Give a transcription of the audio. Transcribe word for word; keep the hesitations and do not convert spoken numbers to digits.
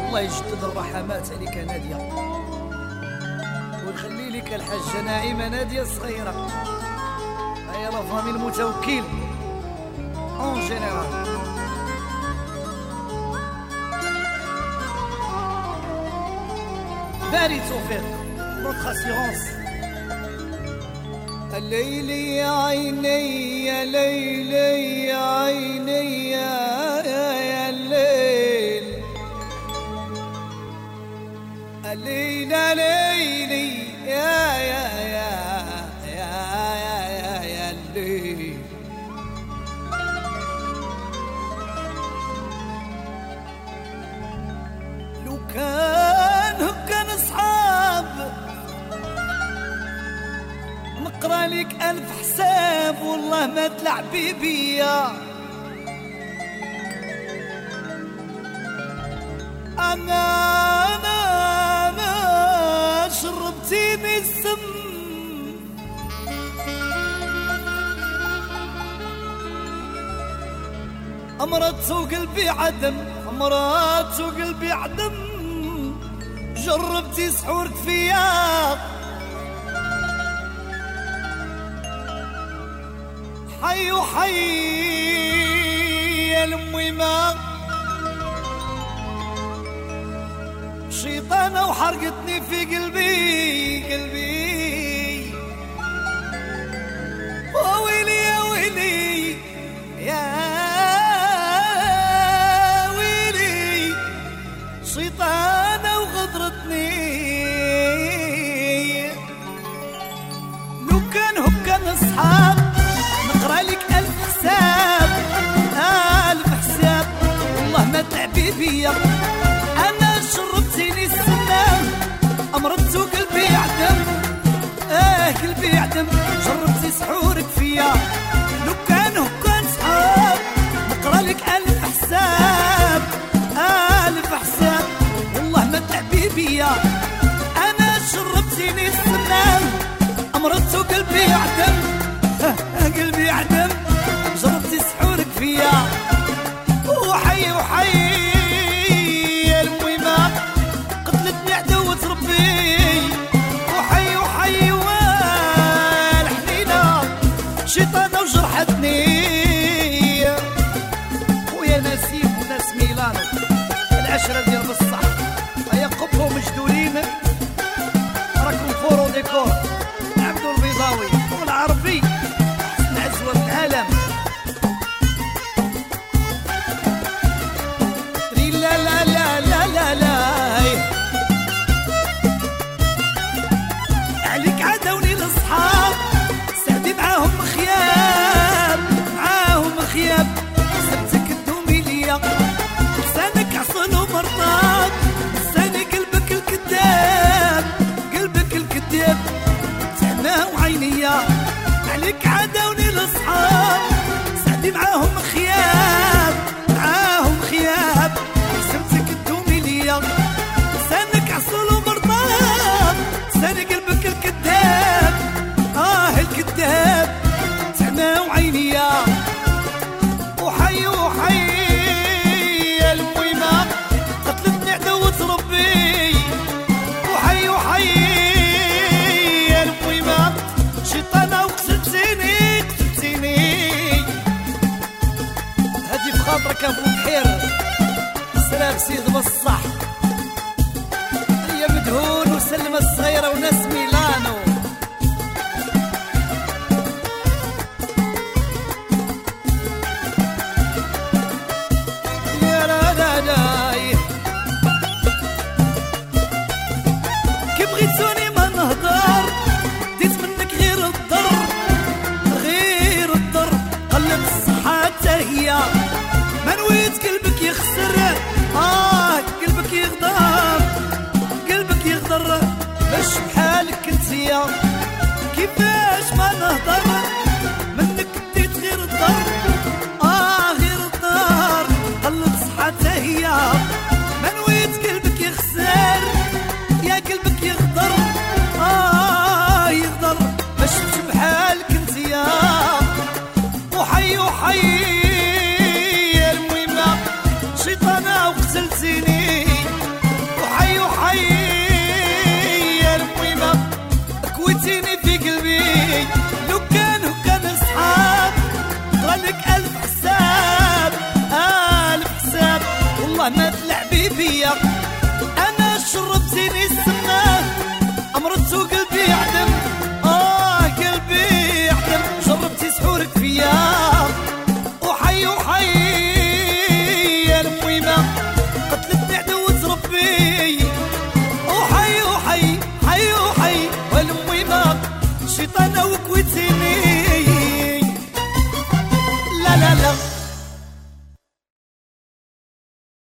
الله يجدد الرحمات عليك نادية، ويخلي لك الحاجة ناعمة نادية صغيرة. هيا لا فامي المتوكل اون جينيرال. باري توفيق نوتر اسيرونس. الليلي يا عيني يا ليلي يا عيني يا الليل، الليل ليلي يا يا يا يا يا يا الليل. لو كان كان اصحاب نقرا لك الف حساب والله ما تلعبي بيا. انا انا انا شربتيني السم، امرت وقلبي عدم، امرت وقلبي عدم. جربتي سحورك فيا، حي وحي يا الميمة شيطانة وحرقتني في قلبي قلبي. ويلي يا ويلي يا ويلي، شيطانة وغدرتني. لو كان هكا اصحاب نقرا لك الف حساب، الف حساب والله ما تعبي بيا. انا شربتيني السمام، امرت وقلبي يعدم، اه قلبي يعدم. جربتي سحورك فيا، لو كان هكا صحاب نقرا لك الف حساب، الف حساب والله ما تعبي بيا. انا شربتيني السمام، امرت وقلبي يعدم، قلبي يعدم. جربتي سحورك فيا، وحي وحي يا الميمة قتلتني عدوة ربي. وحي وحي والحنينة شيطانة وجرحتني. ويا نسيم وناس ميلانو العشرة ديال بصح، هيا قبهم مجدولين راكم فورو ديكور. عبدو البيضاوي والعربي عزوة العالم. لا لا لا لا لا لا عليك عدوني الاصحاب، سعدي معاهم خياب، معاهم خياب. سبتك تدومي ليا، لسانك عصل ومرطاب، لساني قلبك الكذاب، قلبك الكذاب. سعنا وعينيا عليك عدوني الاصحاب، سعدي معاهم خياب، معاهم خياب. سمتك تدومي ليا، لسانك عسل ومرطاب، لساني قلبك الكذاب، اه الكذاب. سعنا وعينيا وحي وحي يا الميمة قتلتني عدوة ربي. وحي وحي يا الميمة شيطانة وقتلتيني قتلتيني. هادي بخاطرك ابو بحير سلام سيد بصح، هيا مدهون وسلمى الصغيرة وناس ميلانو. يا لا لا لا كي بغيتوني ما نهضر، ديت منك غير الضر، غير الضر. قلب الصحة حتى هي ما نويت قلبك يخسر، آه لك ألف حساب ألف حساب والله ما تلعبي بيا. أنا شربتيني السما